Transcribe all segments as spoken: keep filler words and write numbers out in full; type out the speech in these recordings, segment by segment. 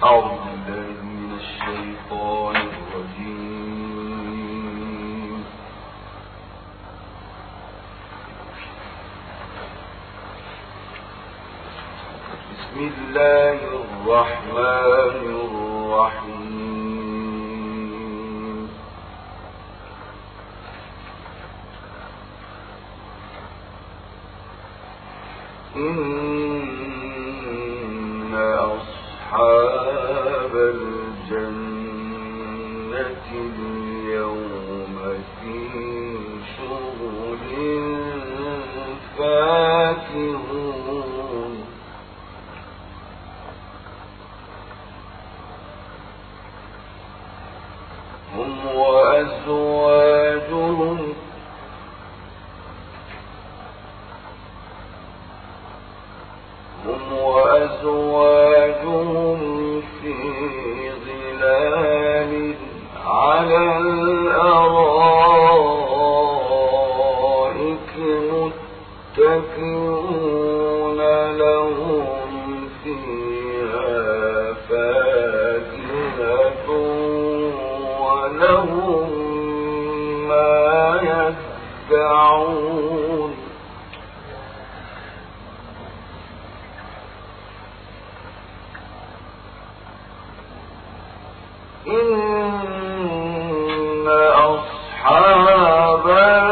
أعوذ بالله من الشيطان الرجيم. بسم الله الرحمن الرحيم. إن أصحاب الجنة اليوم في شغل فاكهون. هم وأزواجهم هم وأزواجهم في ظلال على الأرائك متكئون لهم فيها فاكهة ولهم ما يدعون. إن أصحاب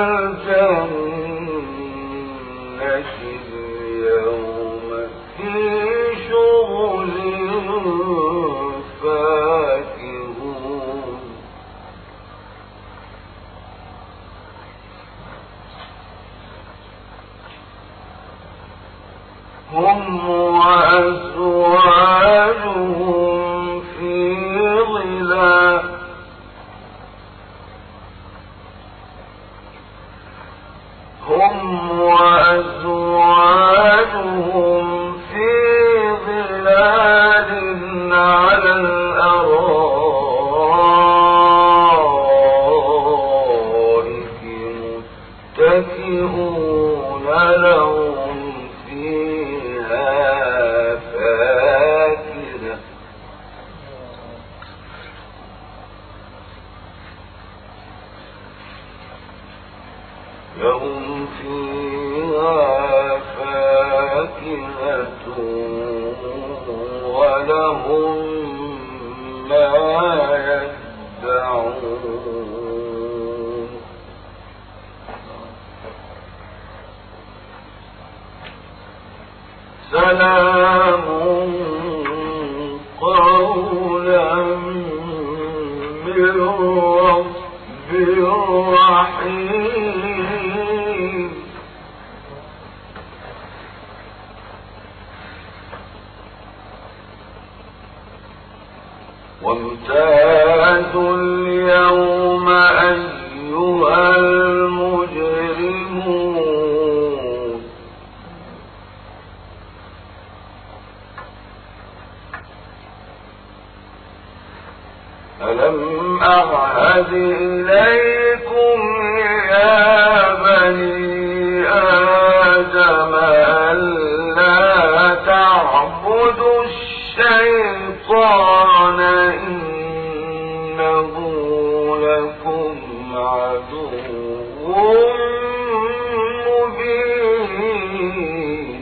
الجنة اليوم في شغل فاكهون. هم وأزواجهم في ظلال هم وأزواجهم في ظلال على الأرائك متكئون لهم فيها فاكهة لهم فيها فاكهة ولهم ما يدعون. سلام قولا من رب رحيم. وامتازوا اليوم أيها المجرمون ألم أعهد إليكم يا بني آدم ألا تعبدوا الشيطان إنه لكم عدو مبين.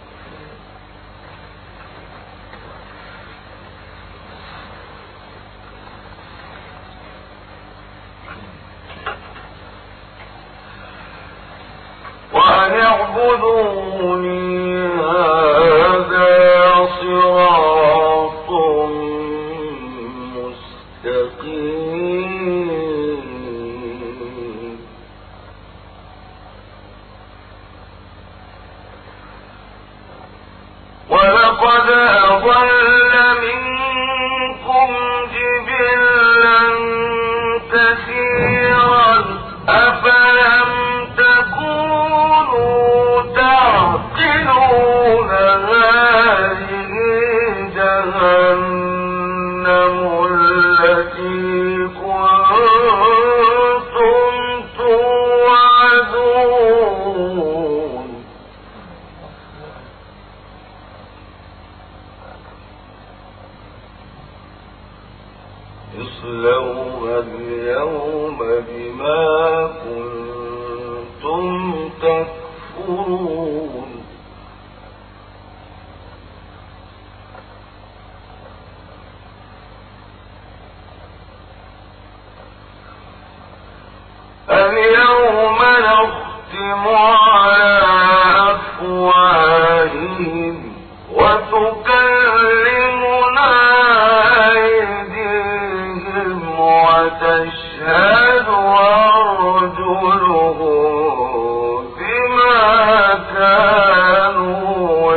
وأن اعبدوني هذا صراط مستقيم. ولقد أضل منكم جبلا كثيرا أفلم تكونوا تعقلون. اصلوها اليوم بما كنتم تكفرون اليوم نختم على أفواههم وتكلمنا أيديهم وتشهد أرجلهم بما كانوا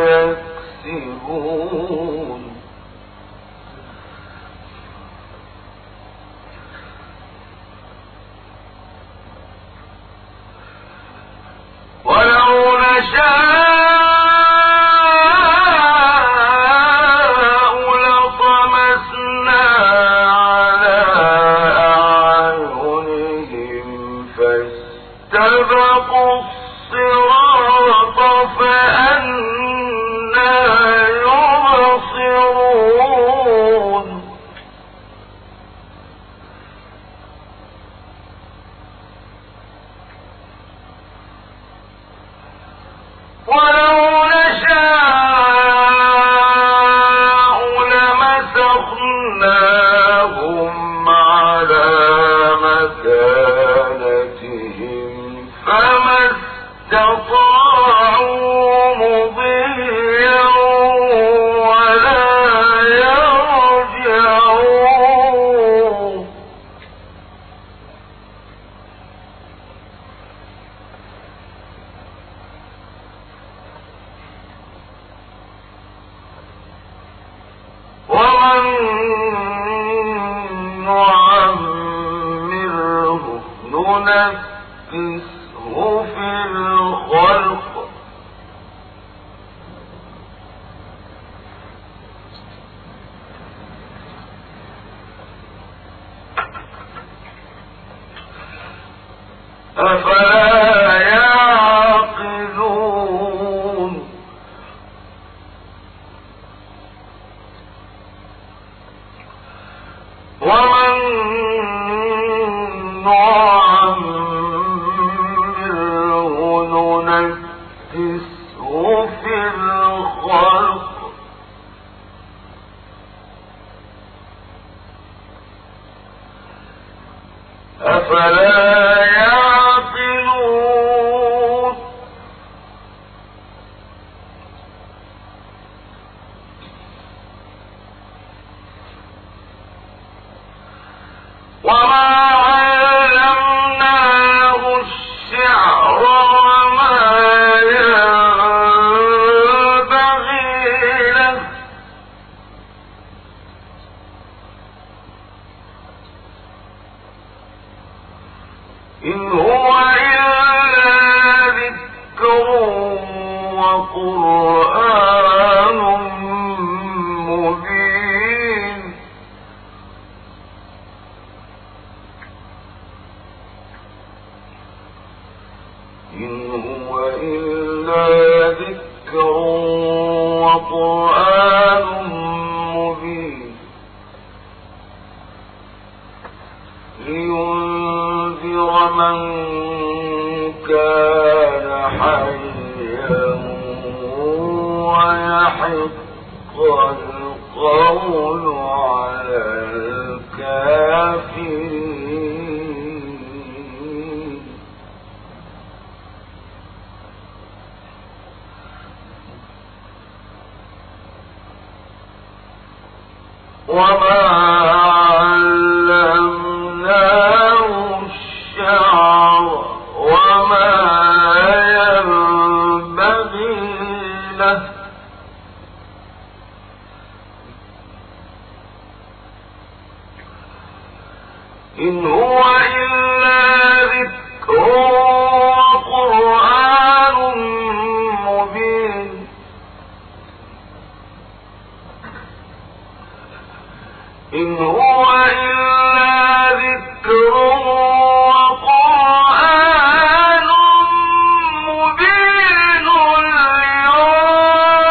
يكسبون ولو نشاء لطمسنا على أعينهم فاستبقوا الصراط فأنى يبصرون ولو نشاء لمسخناهم على مكانتهم فما استطاعوا مضيا ولا يرجعون ومن نعمره ننكسه في الخلق أفلا يعقلون ومن نعمره ننكسه في الخلق أفلا يعقلون وما علمناه الشعر وما ينبغي له إن هو إلا ذكر وقرآن مبين إن هو إلا ذكر وقرآن مبين لينذر من كان حيا ويحق القول على الكافرين وما علمناه الشعر وما ينبغي له إن هو إلا ذكر وقرآن مبين إن هو إلا ذكر وقرآن مبين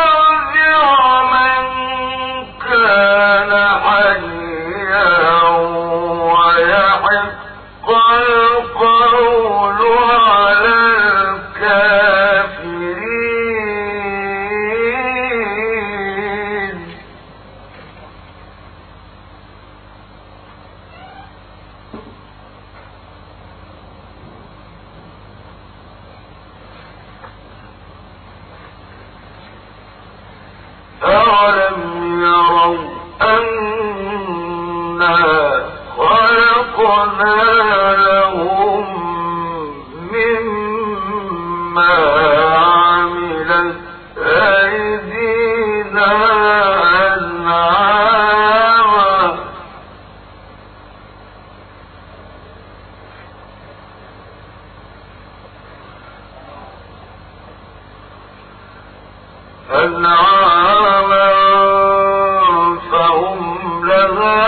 لينذر من كان حيا أولم يروا أنا خلقنا لهم مما عملت أيدينا أنعاما أنعاما فهم لها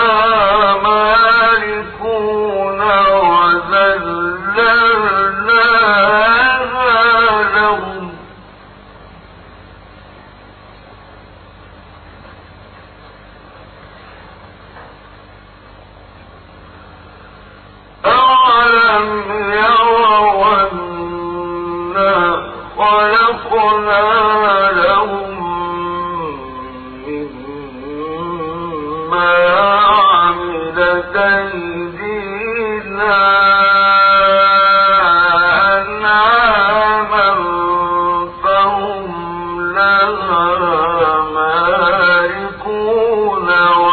مالكون وذللناها لهم أولم يروا أنا خلقنا لهم مما عملت أيدينا أنعاما فهم لها مالكون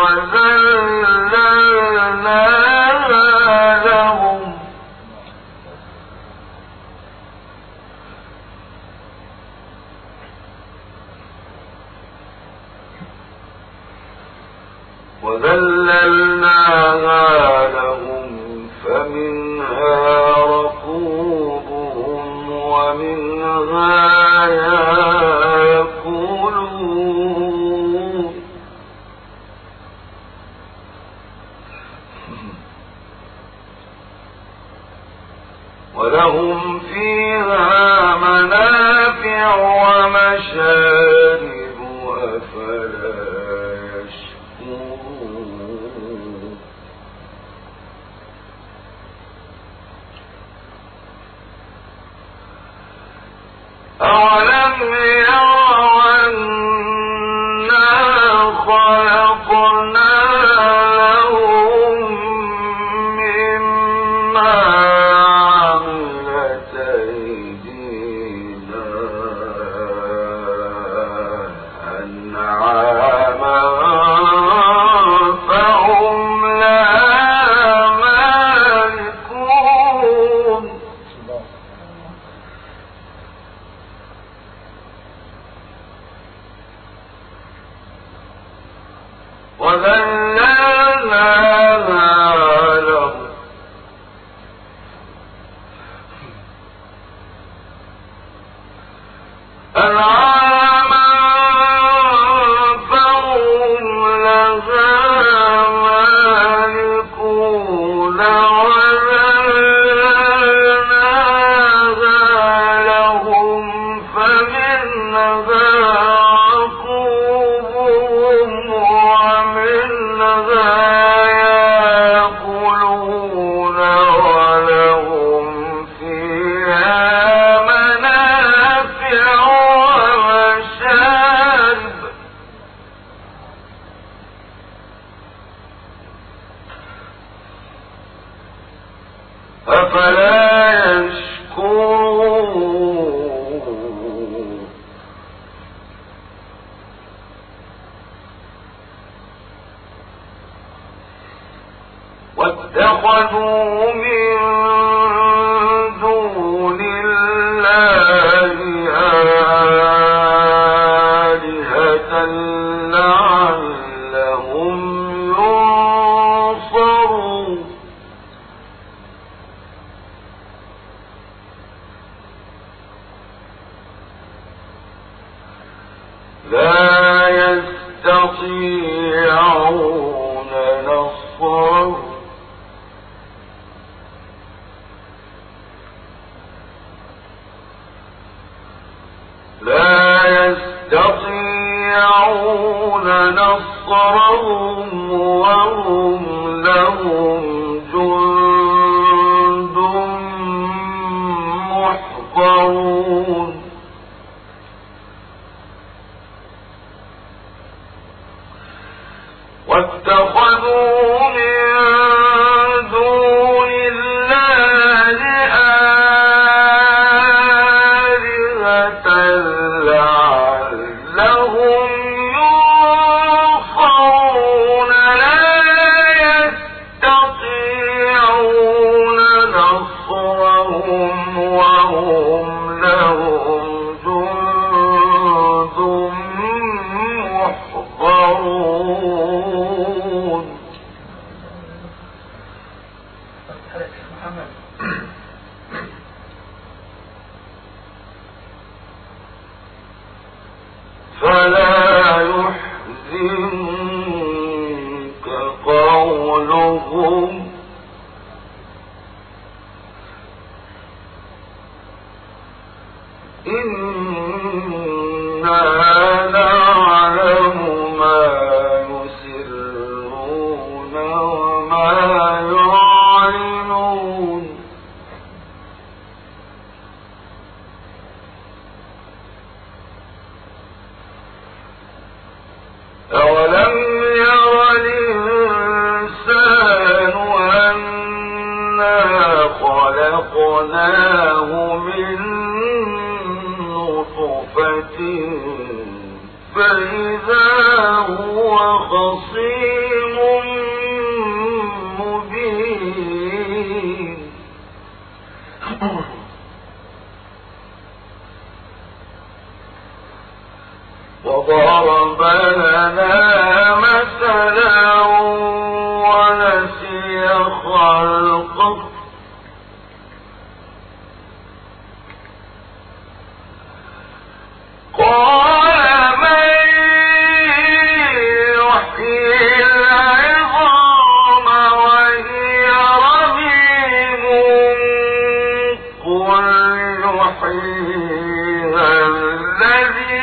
وذللناها لهم وذللناها لهم فمنها ركوبهم ومنها يأكلون ولهم فيها منافع ومشارب أفلا أولم يروا أنا خلقنا لهم مما عملت أيدينا أنعاما فهم لها مالكون وذللناها لهم أنعاما فهم لها مالكون وذللناها لهم فمنها ركوبهم ومنها يأكلون ولهم فيها منافع ومشارب أفلا يشكرون واتخذوا من دون الله آلهة لعلهم ينصرون لا يستطيعون نصرهم لا يستطيعون نصرهم وهم لهم جند محضرون واتخذوا من دون الله آلهة لعلهم ينصرون قولهم إنا نعلم ما يسرون وما يعلنون أولم ير الإنسان أنا خلقناه من نطفة فإذا هو خصيم مبين وضرب لنا مثلا ونسي خلقه قال من يحيي العظام وهي رميم قل يحييها الذي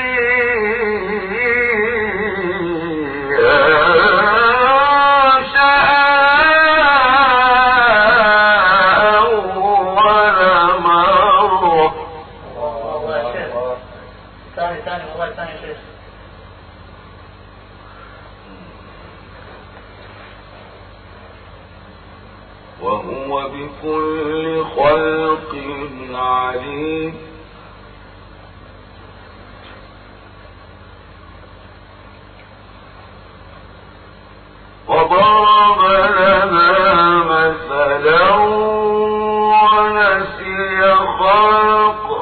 وهو بكل خلق عليم وضرب لنا مثلا ونسي خلقه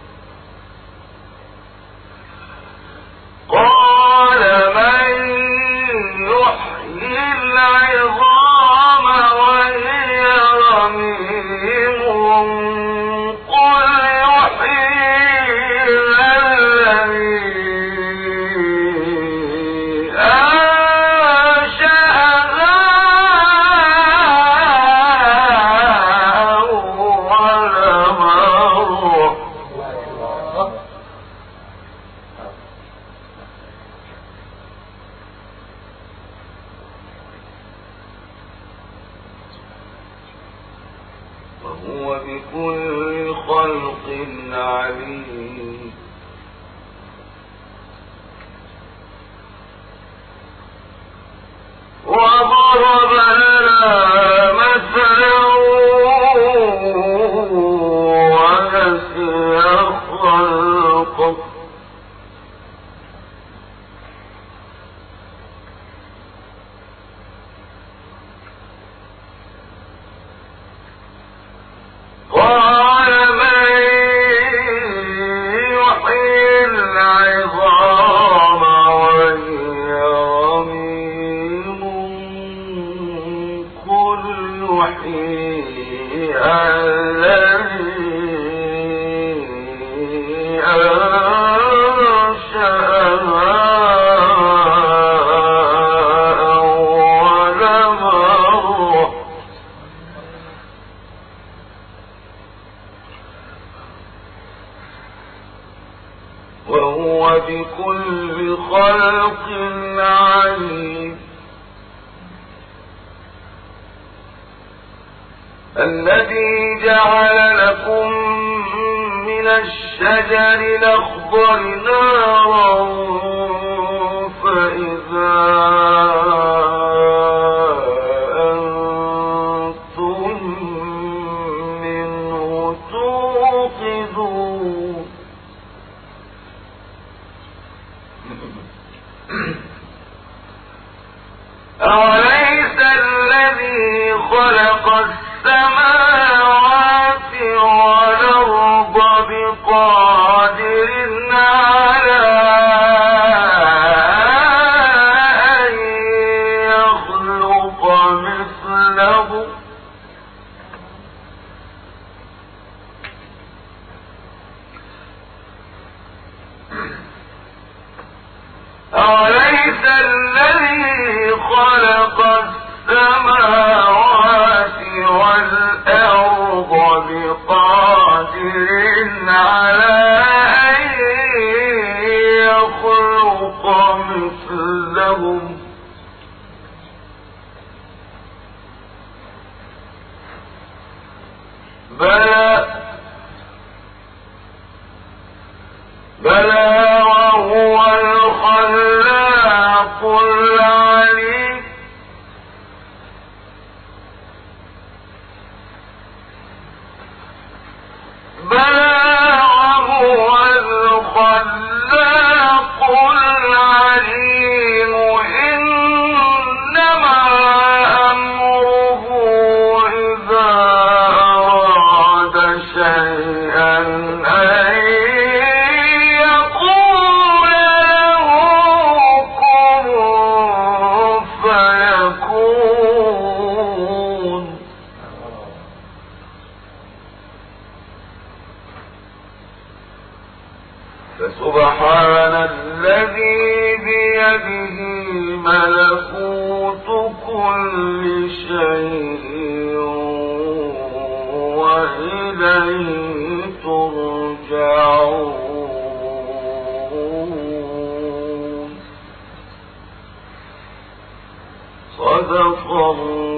قال من يحيي العظام وهي رميم قل يحييها الذي أنشأها أول مرة وهو بكل خلق عليم وضرب لنا مثلا ونسي خلقه قال من يحيي العظام وهي رميم قل يحييها الذي أنشأها أول مرة وهو بكل خلق عليم الذي جعل لكم من الشجر الأخضر نارا فإذا أنتم منه توقدون أوليس الذي خلق السماوات والأرض بقادر على أن يخلق مثله أوليس الذي خلق السماوات والأرض بقادر على أن يخلق مثلهم بلى بلى وهو الخلاق العليم بلى وهو الخلاق العليم إنما أمره إذا أراد شيئا أن يقول له كن فيكون فسبحان الذي بيده ملكوت كل شيء وإليه ترجعون. صدق الله.